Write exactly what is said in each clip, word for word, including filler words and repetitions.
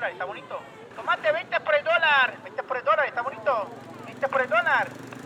dólar, está bonito. Tomate veinte por el dólar, veinte por el dólar, está bonito. veinte por el dólar.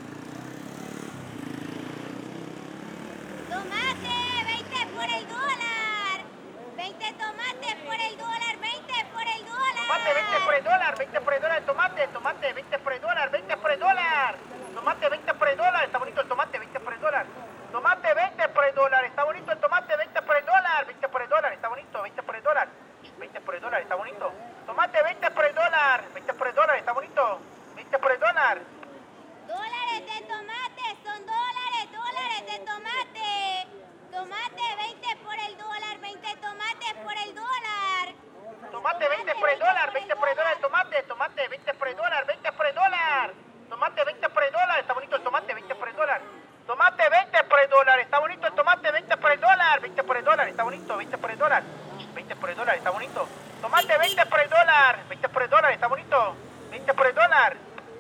Tomate, veinte por el dólar. veinte tomates por el dólar, veinte por el dólar. Tomate veinte por el dólar, veinte por el dólar, tomate, tomate veinte por el dólar, veinte por el dólar. Tomate veinte por el dólar, está bonito el tomate, veinte por el dólar. Tomate veinte por el dólar, está bonito el tomate, veinte por el dólar, veinte por el dólar, está bonito, veinte por el dólar. veinte por el dólar, está bonito. Tomate veinte por el dólar, veinte por el dólar, está bonito. veinte por el dólar. Dólares de tomate, son dólares, dólares de tomate. Tomate veinte por el dólar, veinte tomates por el dólar. Tomate veinte por el dólar, veinte por el dólar, tomate, tomate veinte por el dólar, veinte por el dólar. Tomate veinte por el dólar, está bonito el tomate, veinte por el dólar. Tomate veinte por el dólar, está bonito el tomate, veinte por el dólar, veinte por el dólar, está bonito, veinte por el dólar. veinte por el dólar, está bonito. Tomate veinte por el dólar, veinte por el dólar, está bonito. veinte por el dólar.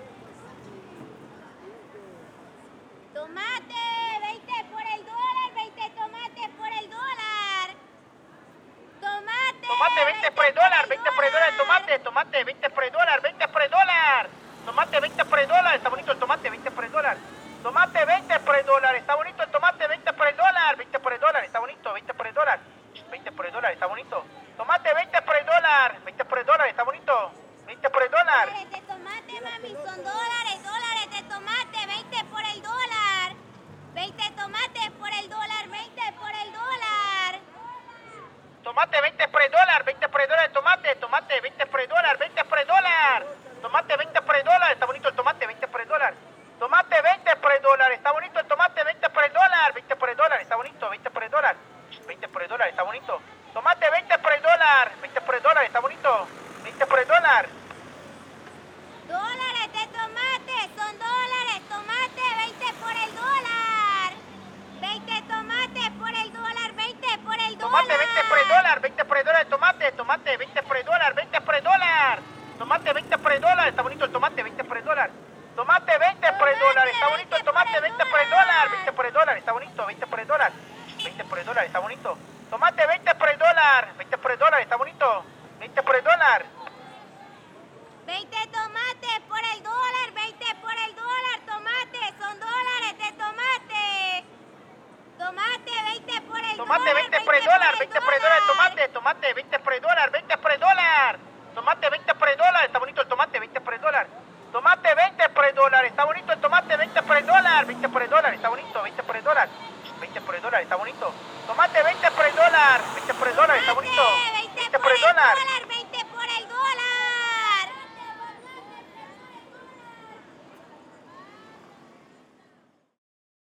Tomate, veinte por el dólar, veinte tomates por el dólar. Tomate. Tomate veinte por el dólar, veinte por el dólar, tomate, tomate veinte por el dólar, veinte por el dólar. Tomate veinte por el dólar, está bonito el tomate, veinte por el dólar. Tomate veinte por el dólar, está bonito el tomate, veinte por el dólar, veinte por el dólar, está bonito, veinte por el dólar. veinte por el dólar, está bonito. Tomate veinte por el dólar, veinte por el dólar, está bonito. veinte por el dólar. Dólares de tomate, mami, son dólares, dólares de tomate, veinte por el dólar. veinte tomates por el dólar, veinte por el dólar. Tomate veinte por el dólar, veinte por el dólar, tomate, tomate veinte por el dólar, veinte por el dólar. Tomate veinte por el dólar, está bonito el tomate, veinte por el dólar. Tomate veinte por el dólar, está bonito el tomate, veinte por el dólar, veinte por el dólar, está bonito, veinte por el dólar. veinte por el dólar, está bonito. Tomate veinte por el dólar, veinte por el dólar, está bonito. veinte por el dólar. Dólares de tomate, son dólares, tomate, veinte por el dólar. veinte tomates por el dólar, veinte por el dólar. Tomate veinte por el dólar, veinte por el dólar, tomate, tomate veinte por el dólar, veinte por el dólar. Tomate veinte por el dólar, está bonito el tomate, veinte por el dólar. Tomate veinte por el dólar, está bonito el tomate, veinte por el dólar, veinte por el dólar, está bonito, veinte por el dólar. veinte por el dólar, está bonito. Tomate veinte por el dólar, veinte por el dólar, está bonito. veinte por el dólar. veinte tomates por el dólar, veinte por el dólar, tomate, son dólares de tomate. Tomate, veinte por el Tomate dólar. veinte por el dólar, veinte por el dólar, tomate, tomate veinte por el dólar, veinte por el dólar. Tomate veinte por el dólar, está bonito el tomate, veinte por el dólar. Tomate veinte por el dólar, está bonito el tomate, veinte por el dólar, veinte por el dólar, está bonito, veinte por el dólar. veinte por el dólar, está bonito.